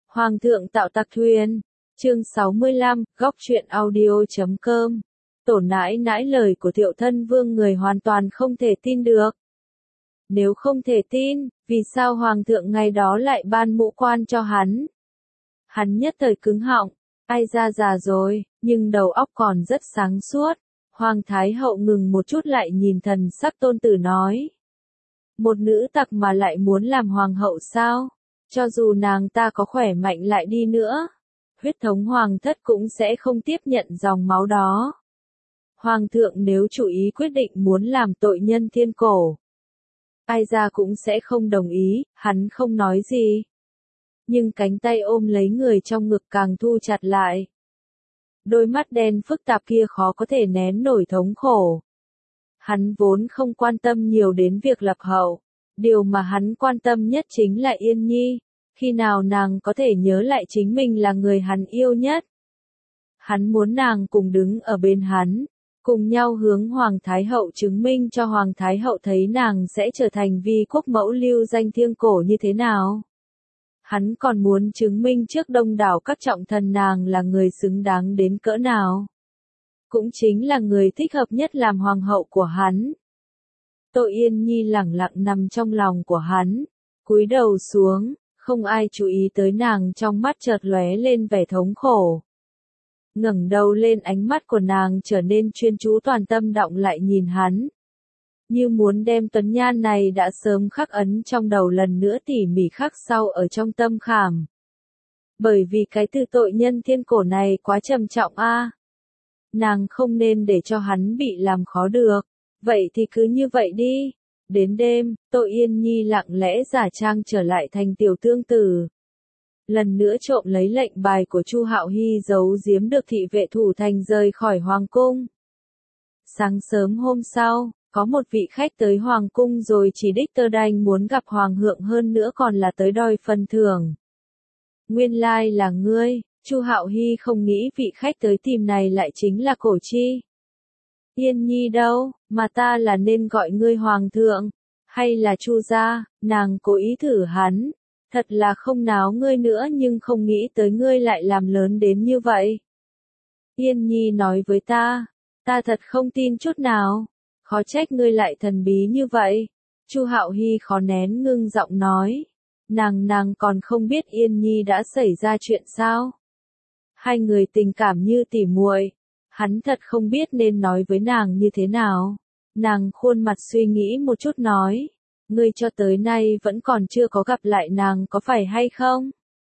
Hoàng thượng tạo tặc thuyền. Chương 65, góc truyện audio.com. Tổ nãi nãi lời của Thiệu Thân Vương người hoàn toàn không thể tin được. Nếu không thể tin, vì sao Hoàng thượng ngày đó lại ban mũ quan cho hắn? Hắn nhất thời cứng họng, ai ra già rồi, nhưng đầu óc còn rất sáng suốt. Hoàng Thái Hậu ngừng một chút lại nhìn thần sắc tôn tử nói. Một nữ tặc mà lại muốn làm hoàng hậu sao? Cho dù nàng ta có khỏe mạnh lại đi nữa, huyết thống hoàng thất cũng sẽ không tiếp nhận dòng máu đó. Hoàng thượng nếu chủ ý quyết định muốn làm tội nhân thiên cổ, ai ra cũng sẽ không đồng ý, hắn không nói gì. Nhưng cánh tay ôm lấy người trong ngực càng thu chặt lại. Đôi mắt đen phức tạp kia khó có thể nén nổi thống khổ. Hắn vốn không quan tâm nhiều đến việc lập hậu. Điều mà hắn quan tâm nhất chính là Yên Nhi. Khi nào nàng có thể nhớ lại chính mình là người hắn yêu nhất. Hắn muốn nàng cùng đứng ở bên hắn. Cùng nhau hướng Hoàng Thái Hậu chứng minh cho Hoàng Thái Hậu thấy nàng sẽ trở thành vi quốc mẫu lưu danh thiêng cổ như thế nào. Hắn còn muốn chứng minh trước đông đảo các trọng thần nàng là người xứng đáng đến cỡ nào. Cũng chính là người thích hợp nhất làm hoàng hậu của hắn. Tô Yên Nhi lẳng lặng nằm trong lòng của hắn, cúi đầu xuống, không ai chú ý tới nàng trong mắt chợt lóe lên vẻ thống khổ. Ngẩng đầu lên ánh mắt của nàng trở nên chuyên chú toàn tâm đọng lại nhìn hắn. Như muốn đem tuấn nhan này đã sớm khắc ấn trong đầu lần nữa tỉ mỉ khắc sâu ở trong tâm khảm. Bởi vì cái từ tội nhân thiên cổ này quá trầm trọng a. Nàng không nên để cho hắn bị làm khó được. Vậy thì cứ như vậy đi. Đến đêm, Tô Yên Nhi lặng lẽ giả trang trở lại thành tiểu tương tử. Lần nữa trộm lấy lệnh bài của Chu Hạo Hy giấu giếm được thị vệ thủ thành rời khỏi hoàng cung. Sáng sớm hôm sau, có một vị khách tới hoàng cung rồi chỉ đích tơ đanh muốn gặp hoàng thượng hơn nữa còn là tới đòi phần thưởng. Nguyên lai là ngươi. Chu Hạo Hy không nghĩ vị khách tới tìm này lại chính là Cổ Chi. Yên Nhi đâu, mà ta là nên gọi ngươi hoàng thượng, hay là Chu gia? Nàng cố ý thử hắn, thật là không náo ngươi nữa nhưng không nghĩ tới ngươi lại làm lớn đến như vậy. Yên Nhi nói với ta thật không tin chút nào, khó trách ngươi lại thần bí như vậy. Chu Hạo Hy khó nén ngưng giọng nói, nàng còn không biết Yên Nhi đã xảy ra chuyện sao? Hai người tình cảm như tỉ muội, hắn thật không biết nên nói với nàng như thế nào. Nàng khuôn mặt suy nghĩ một chút nói, ngươi cho tới nay vẫn còn chưa có gặp lại nàng có phải hay không?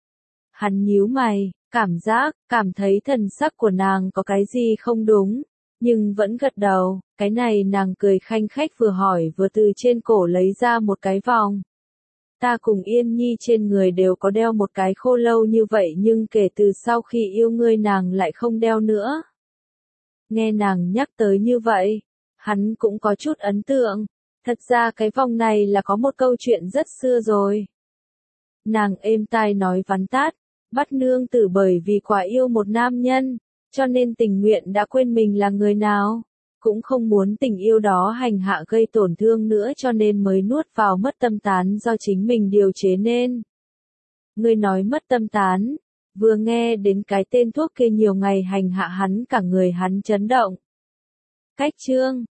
Hắn nhíu mày, cảm thấy thần sắc của nàng có cái gì không đúng, nhưng vẫn gật đầu. Cái này nàng cười khanh khách vừa hỏi vừa từ trên cổ lấy ra một cái vòng. Ta cùng Yên Nhi trên người đều có đeo một cái khô lâu như vậy nhưng kể từ sau khi yêu ngươi nàng lại không đeo nữa. Nghe nàng nhắc tới như vậy, hắn cũng có chút ấn tượng. Thật ra cái vòng này là có một câu chuyện rất xưa rồi. Nàng êm tai nói vắn tắt, bắt nương tử bởi vì quá yêu một nam nhân, cho nên tình nguyện đã quên mình là người nào. Cũng không muốn tình yêu đó hành hạ gây tổn thương nữa cho nên mới nuốt vào mất tâm tán do chính mình điều chế nên. Ngươi nói mất tâm tán, vừa nghe đến cái tên thuốc kia nhiều ngày hành hạ hắn cả người hắn chấn động. Cách chương,